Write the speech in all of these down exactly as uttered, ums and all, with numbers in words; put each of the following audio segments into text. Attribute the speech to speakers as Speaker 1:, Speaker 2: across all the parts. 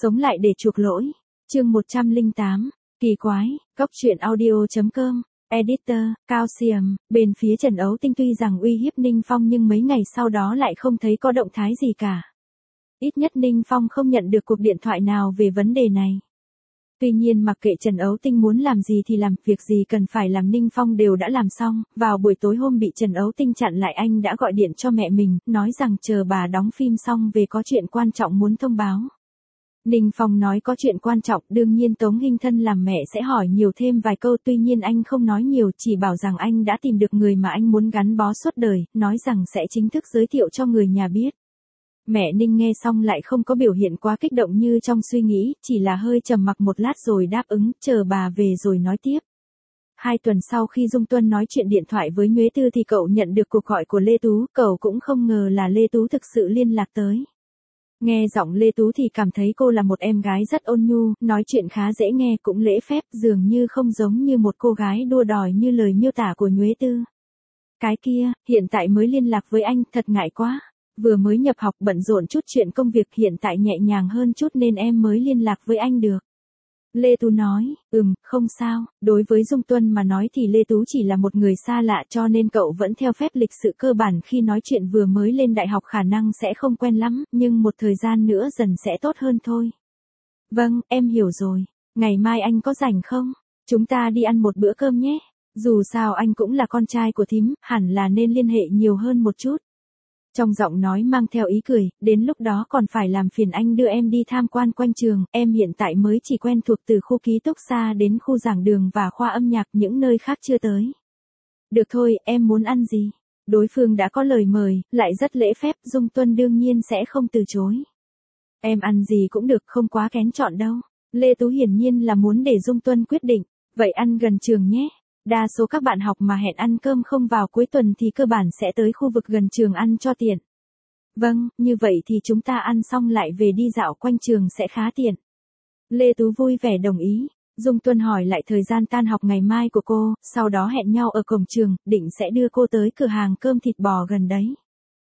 Speaker 1: Sống lại để chuộc lỗi. Chương một trăm lẻ tám. Kỳ quái. Cóc truyện audio chấm com. Editor, Calcium. Bên phía Trần Ấu Tinh tuy rằng uy hiếp Ninh Phong nhưng mấy ngày sau đó lại không thấy có động thái gì cả. Ít nhất Ninh Phong không nhận được cuộc điện thoại nào về vấn đề này. Tuy nhiên mặc kệ Trần Ấu Tinh muốn làm gì thì làm, việc gì cần phải làm Ninh Phong đều đã làm xong. Vào buổi tối hôm bị Trần Ấu Tinh chặn lại, anh đã gọi điện cho mẹ mình, nói rằng chờ bà đóng phim xong về có chuyện quan trọng muốn thông báo. Ninh Phong nói có chuyện quan trọng, đương nhiên Tống Hinh Thân làm mẹ sẽ hỏi nhiều thêm vài câu, tuy nhiên anh không nói nhiều, chỉ bảo rằng anh đã tìm được người mà anh muốn gắn bó suốt đời, nói rằng sẽ chính thức giới thiệu cho người nhà biết. Mẹ Ninh nghe xong lại không có biểu hiện quá kích động như trong suy nghĩ, chỉ là hơi trầm mặc một lát rồi đáp ứng, chờ bà về rồi nói tiếp. Hai tuần sau khi Dung Tuân nói chuyện điện thoại với Nhuế Tư thì cậu nhận được cuộc gọi của Lê Tú, cậu cũng không ngờ là Lê Tú thực sự liên lạc tới. Nghe giọng Lê Tú thì cảm thấy cô là một em gái rất ôn nhu, nói chuyện khá dễ nghe, cũng lễ phép, dường như không giống như một cô gái đua đòi như lời miêu tả của Nhuế Tư. Cái kia, hiện tại mới liên lạc với anh, thật ngại quá. Vừa mới nhập học bận rộn chút chuyện công việc, hiện tại nhẹ nhàng hơn chút nên em mới liên lạc với anh được. Lê Tú nói, ừm, không sao, đối với Dung Tuân mà nói thì Lê Tú chỉ là một người xa lạ cho nên cậu vẫn theo phép lịch sự cơ bản khi nói chuyện, vừa mới lên đại học khả năng sẽ không quen lắm, nhưng một thời gian nữa dần sẽ tốt hơn thôi. Vâng, em hiểu rồi, ngày mai anh có rảnh không? Chúng ta đi ăn một bữa cơm nhé, dù sao anh cũng là con trai của thím, hẳn là nên liên hệ nhiều hơn một chút. Trong giọng nói mang theo ý cười, đến lúc đó còn phải làm phiền anh đưa em đi tham quan quanh trường, em hiện tại mới chỉ quen thuộc từ khu ký túc xá đến khu giảng đường và khoa âm nhạc, những nơi khác chưa tới. Được thôi, em muốn ăn gì? Đối phương đã có lời mời, lại rất lễ phép, Dung Tuân đương nhiên sẽ không từ chối. Em ăn gì cũng được, không quá kén chọn đâu. Lê Tú hiển nhiên là muốn để Dung Tuân quyết định, vậy ăn gần trường nhé. Đa số các bạn học mà hẹn ăn cơm không vào cuối tuần thì cơ bản sẽ tới khu vực gần trường ăn cho tiện. Vâng, như vậy thì chúng ta ăn xong lại về đi dạo quanh trường sẽ khá tiện. Lê Tú vui vẻ đồng ý. Dung Tuân hỏi lại thời gian tan học ngày mai của cô, sau đó hẹn nhau ở cổng trường, định sẽ đưa cô tới cửa hàng cơm thịt bò gần đấy.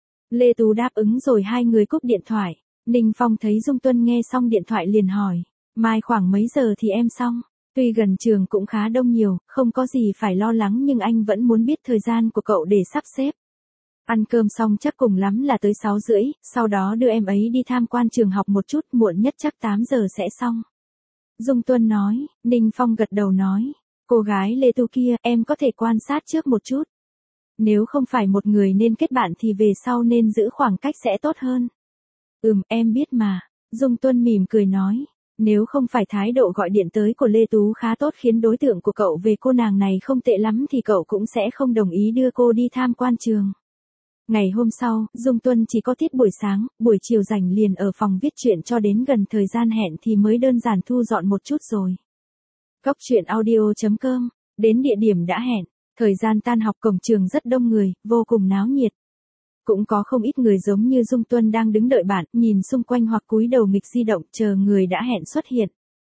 Speaker 1: Lê Tú đáp ứng rồi hai người cúp điện thoại. Ninh Phong thấy Dung Tuân nghe xong điện thoại liền hỏi, mai khoảng mấy giờ thì em xong? Tuy gần trường cũng khá đông nhiều, không có gì phải lo lắng nhưng anh vẫn muốn biết thời gian của cậu để sắp xếp. Ăn cơm xong chắc cùng lắm là tới sáu rưỡi, sau đó đưa em ấy đi tham quan trường học một chút, muộn nhất chắc tám giờ sẽ xong. Dung Tuân nói, Ninh Phong gật đầu nói, cô gái Lê Tu kia, em có thể quan sát trước một chút. Nếu không phải một người nên kết bạn thì về sau nên giữ khoảng cách sẽ tốt hơn. Ừm, em biết mà. Dung Tuân mỉm cười nói. Nếu không phải thái độ gọi điện tới của Lê Tú khá tốt khiến đối tượng của cậu về cô nàng này không tệ lắm thì cậu cũng sẽ không đồng ý đưa cô đi tham quan trường. Ngày hôm sau, Dung Tuân chỉ có tiết buổi sáng, buổi chiều rảnh liền ở phòng viết truyện cho đến gần thời gian hẹn thì mới đơn giản thu dọn một chút rồi. Cóc truyện audio chấm com, đến địa điểm đã hẹn, thời gian tan học cổng trường rất đông người, vô cùng náo nhiệt. Cũng có không ít người giống như Dung Tuân đang đứng đợi bạn, nhìn xung quanh hoặc cúi đầu nghịch di động chờ người đã hẹn xuất hiện.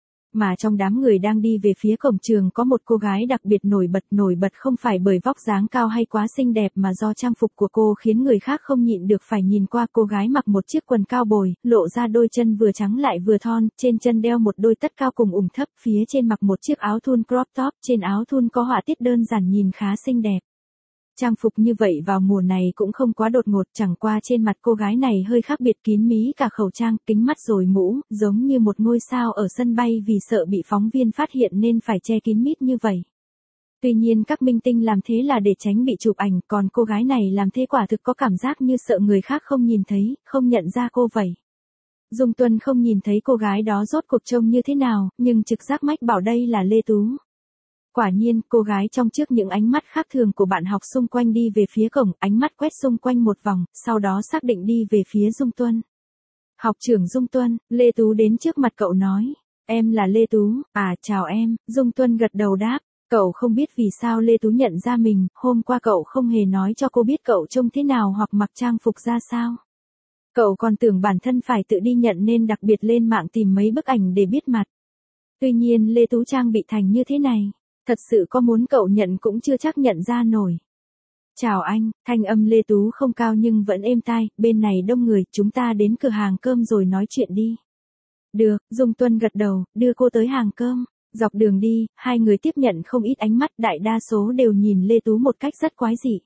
Speaker 1: Mà trong đám người đang đi về phía cổng trường có một cô gái đặc biệt nổi bật, nổi bật không phải bởi vóc dáng cao hay quá xinh đẹp mà do trang phục của cô khiến người khác không nhịn được phải nhìn qua. Cô gái mặc một chiếc quần cao bồi, lộ ra đôi chân vừa trắng lại vừa thon, trên chân đeo một đôi tất cao cùng ủng thấp, phía trên mặc một chiếc áo thun crop top, trên áo thun có họa tiết đơn giản nhìn khá xinh đẹp. Trang phục như vậy vào mùa này cũng không quá đột ngột, chẳng qua trên mặt cô gái này hơi khác biệt, kín mí cả khẩu trang, kính mắt rồi mũ, giống như một ngôi sao ở sân bay vì sợ bị phóng viên phát hiện nên phải che kín mít như vậy. Tuy nhiên các minh tinh làm thế là để tránh bị chụp ảnh, còn cô gái này làm thế quả thực có cảm giác như sợ người khác không nhìn thấy, không nhận ra cô vậy. Dung Tuân không nhìn thấy cô gái đó rốt cuộc trông như thế nào, nhưng trực giác mách bảo đây là Lê Tú. Quả nhiên, cô gái trong trước những ánh mắt khác thường của bạn học xung quanh đi về phía cổng, ánh mắt quét xung quanh một vòng, sau đó xác định đi về phía Dung Tuân. Học trưởng Dung Tuân, Lê Tú đến trước mặt cậu nói, em là Lê Tú, à chào em, Dung Tuân gật đầu đáp, cậu không biết vì sao Lê Tú nhận ra mình, hôm qua cậu không hề nói cho cô biết cậu trông thế nào hoặc mặc trang phục ra sao. Cậu còn tưởng bản thân phải tự đi nhận nên đặc biệt lên mạng tìm mấy bức ảnh để biết mặt. Tuy nhiên Lê Tú trang bị thành như thế này. Thật sự có muốn cậu nhận cũng chưa chắc nhận ra nổi. Chào anh, thanh âm Lê Tú không cao nhưng vẫn êm tai, bên này đông người, chúng ta đến cửa hàng cơm rồi nói chuyện đi. Được, Dung Tuân gật đầu, đưa cô tới hàng cơm. Dọc đường đi, hai người tiếp nhận không ít ánh mắt, đại đa số đều nhìn Lê Tú một cách rất quái dị.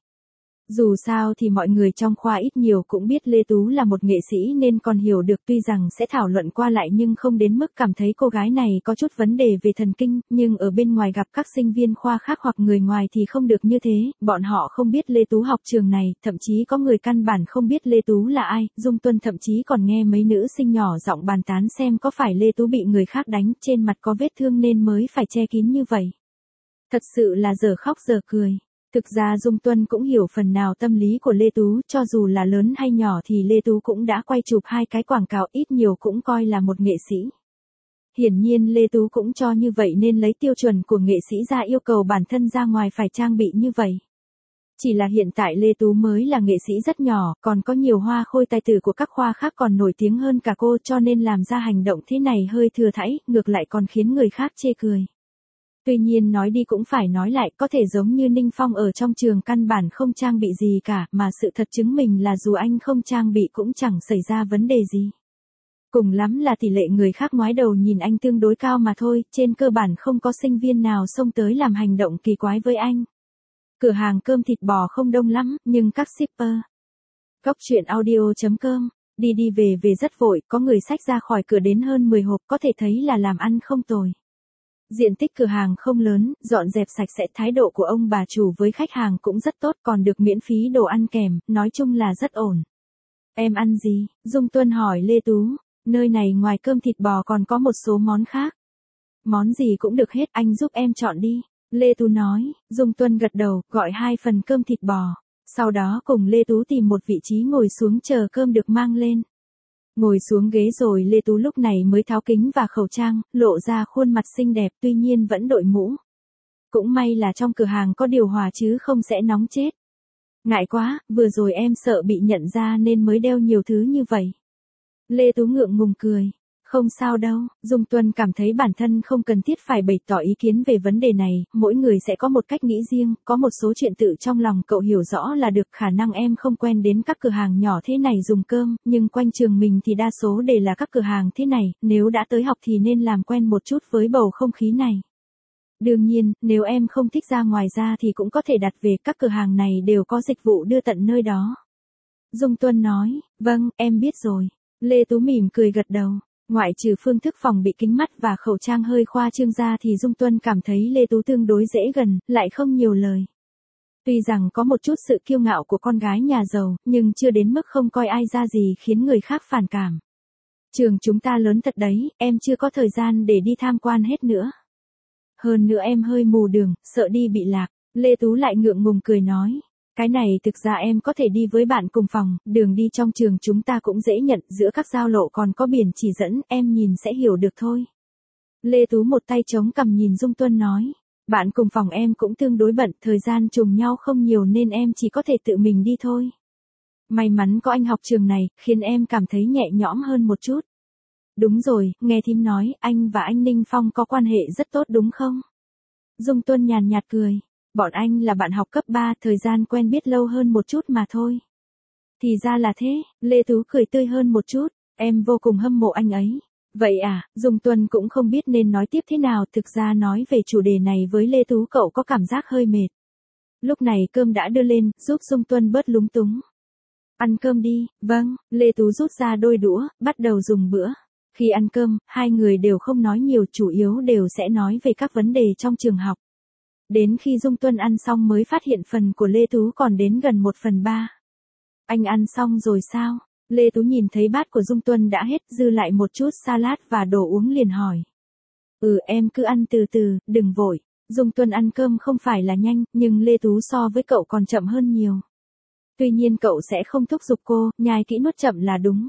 Speaker 1: Dù sao thì mọi người trong khoa ít nhiều cũng biết Lê Tú là một nghệ sĩ nên còn hiểu được, tuy rằng sẽ thảo luận qua lại nhưng không đến mức cảm thấy cô gái này có chút vấn đề về thần kinh, nhưng ở bên ngoài gặp các sinh viên khoa khác hoặc người ngoài thì không được như thế, bọn họ không biết Lê Tú học trường này, thậm chí có người căn bản không biết Lê Tú là ai, Dung Tuân thậm chí còn nghe mấy nữ sinh nhỏ giọng bàn tán xem có phải Lê Tú bị người khác đánh, trên mặt có vết thương nên mới phải che kín như vậy. Thật sự là giờ khóc giờ cười. Thực ra Dung Tuân cũng hiểu phần nào tâm lý của Lê Tú, cho dù là lớn hay nhỏ thì Lê Tú cũng đã quay chụp hai cái quảng cáo, ít nhiều cũng coi là một nghệ sĩ. Hiển nhiên Lê Tú cũng cho như vậy nên lấy tiêu chuẩn của nghệ sĩ ra yêu cầu bản thân ra ngoài phải trang bị như vậy. Chỉ là hiện tại Lê Tú mới là nghệ sĩ rất nhỏ, còn có nhiều hoa khôi tài tử của các khoa khác còn nổi tiếng hơn cả cô, cho nên làm ra hành động thế này hơi thừa thãi, ngược lại còn khiến người khác chê cười. Tuy nhiên nói đi cũng phải nói lại, có thể giống như Ninh Phong ở trong trường căn bản không trang bị gì cả, mà sự thật chứng minh là dù anh không trang bị cũng chẳng xảy ra vấn đề gì. Cùng lắm là tỷ lệ người khác ngoái đầu nhìn anh tương đối cao mà thôi, trên cơ bản không có sinh viên nào xông tới làm hành động kỳ quái với anh. Cửa hàng cơm thịt bò không đông lắm, nhưng các shipper. Góc truyện audio chấm com, đi đi về về rất vội, có người xách ra khỏi cửa đến hơn mười hộp, có thể thấy là làm ăn không tồi. Diện tích cửa hàng không lớn, dọn dẹp sạch sẽ, thái độ của ông bà chủ với khách hàng cũng rất tốt, còn được miễn phí đồ ăn kèm, nói chung là rất ổn. Em ăn gì? Dung Tuân hỏi Lê Tú, nơi này ngoài cơm thịt bò còn có một số món khác. Món gì cũng được hết, anh giúp em chọn đi. Lê Tú nói, Dung Tuân gật đầu, gọi hai phần cơm thịt bò. Sau đó cùng Lê Tú tìm một vị trí ngồi xuống chờ cơm được mang lên. Ngồi xuống ghế rồi Lê Tú lúc này mới tháo kính và khẩu trang, lộ ra khuôn mặt xinh đẹp, tuy nhiên vẫn đội mũ. Cũng may là trong cửa hàng có điều hòa chứ không sẽ nóng chết. Ngại quá, vừa rồi em sợ bị nhận ra nên mới đeo nhiều thứ như vậy. Lê Tú ngượng ngùng cười. Không sao đâu, Dung Tuân cảm thấy bản thân không cần thiết phải bày tỏ ý kiến về vấn đề này, mỗi người sẽ có một cách nghĩ riêng, có một số chuyện tự trong lòng cậu hiểu rõ là được, khả năng em không quen đến các cửa hàng nhỏ thế này dùng cơm, nhưng quanh trường mình thì đa số đều là các cửa hàng thế này, nếu đã tới học thì nên làm quen một chút với bầu không khí này. Đương nhiên, nếu em không thích ra ngoài ra thì cũng có thể đặt về, các cửa hàng này đều có dịch vụ đưa tận nơi đó. Dung Tuân nói, vâng, em biết rồi. Lê Tú mỉm cười gật đầu. Ngoại trừ phương thức phòng bị kính mắt và khẩu trang hơi khoa trương ra thì Dung Tuân cảm thấy Lê Tú tương đối dễ gần, lại không nhiều lời. Tuy rằng có một chút sự kiêu ngạo của con gái nhà giàu, nhưng chưa đến mức không coi ai ra gì khiến người khác phản cảm. Trường chúng ta lớn thật đấy, em chưa có thời gian để đi tham quan hết nữa. Hơn nữa em hơi mù đường, sợ đi bị lạc. Lê Tú lại ngượng ngùng cười nói. Cái này thực ra em có thể đi với bạn cùng phòng, đường đi trong trường chúng ta cũng dễ nhận, giữa các giao lộ còn có biển chỉ dẫn, em nhìn sẽ hiểu được thôi. Lê Tú một tay chống cằm nhìn Dung Tuân nói, bạn cùng phòng em cũng tương đối bận, thời gian trùng nhau không nhiều nên em chỉ có thể tự mình đi thôi. May mắn có anh học trường này, khiến em cảm thấy nhẹ nhõm hơn một chút. Đúng rồi, nghe thím nói, anh và anh Ninh Phong có quan hệ rất tốt đúng không? Dung Tuân nhàn nhạt cười. Bọn anh là bạn học cấp ba, thời gian quen biết lâu hơn một chút mà thôi. Thì ra là thế, Lê Tú cười tươi hơn một chút, em vô cùng hâm mộ anh ấy. Vậy à, Dung Tuân cũng không biết nên nói tiếp thế nào, thực ra nói về chủ đề này với Lê Tú cậu có cảm giác hơi mệt. Lúc này cơm đã đưa lên, giúp Dung Tuân bớt lúng túng. Ăn cơm đi, vâng, Lê Tú rút ra đôi đũa, bắt đầu dùng bữa. Khi ăn cơm, hai người đều không nói nhiều, chủ yếu đều sẽ nói về các vấn đề trong trường học. Đến khi Dung Tuân ăn xong mới phát hiện phần của Lê Tú còn đến gần một phần ba. Anh ăn xong rồi sao? Lê Tú nhìn thấy bát của Dung Tuân đã hết, dư lại một chút salad và đồ uống liền hỏi. Ừ, em cứ ăn từ từ, đừng vội. Dung Tuân ăn cơm không phải là nhanh, nhưng Lê Tú so với cậu còn chậm hơn nhiều. Tuy nhiên cậu sẽ không thúc giục cô, nhai kỹ nuốt chậm là đúng.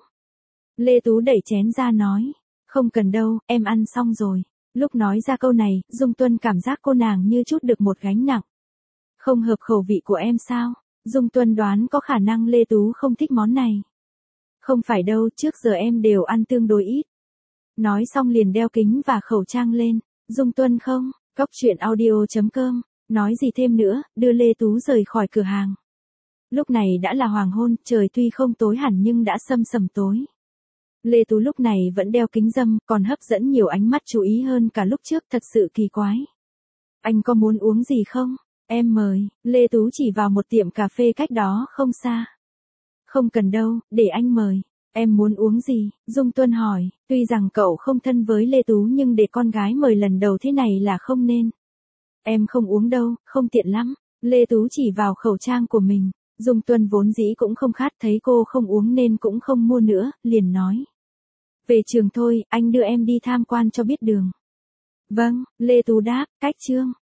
Speaker 1: Lê Tú đẩy chén ra nói, không cần đâu, em ăn xong rồi. Lúc nói ra câu này, Dung Tuân cảm giác cô nàng như chút được một gánh nặng. Không hợp khẩu vị của em sao? Dung Tuân đoán có khả năng Lê Tú không thích món này. Không phải đâu, trước giờ em đều ăn tương đối ít. Nói xong liền đeo kính và khẩu trang lên. Dung Tuân không, góc truyện audio chấm com, nói gì thêm nữa, đưa Lê Tú rời khỏi cửa hàng. Lúc này đã là hoàng hôn, trời tuy không tối hẳn nhưng đã sâm sầm tối. Lê Tú lúc này vẫn đeo kính râm, còn hấp dẫn nhiều ánh mắt chú ý hơn cả lúc trước, thật sự kỳ quái. Anh có muốn uống gì không? Em mời. Lê Tú chỉ vào một tiệm cà phê cách đó không xa. Không cần đâu, để anh mời. Em muốn uống gì? Dung Tuân hỏi, tuy rằng cậu không thân với Lê Tú nhưng để con gái mời lần đầu thế này là không nên. Em không uống đâu, không tiện lắm. Lê Tú chỉ vào khẩu trang của mình. Dung Tuân vốn dĩ cũng không khát, thấy cô không uống nên cũng không mua nữa, liền nói. Về trường thôi, anh đưa em đi tham quan cho biết đường. Vâng, Lê Tú đáp, cách chương.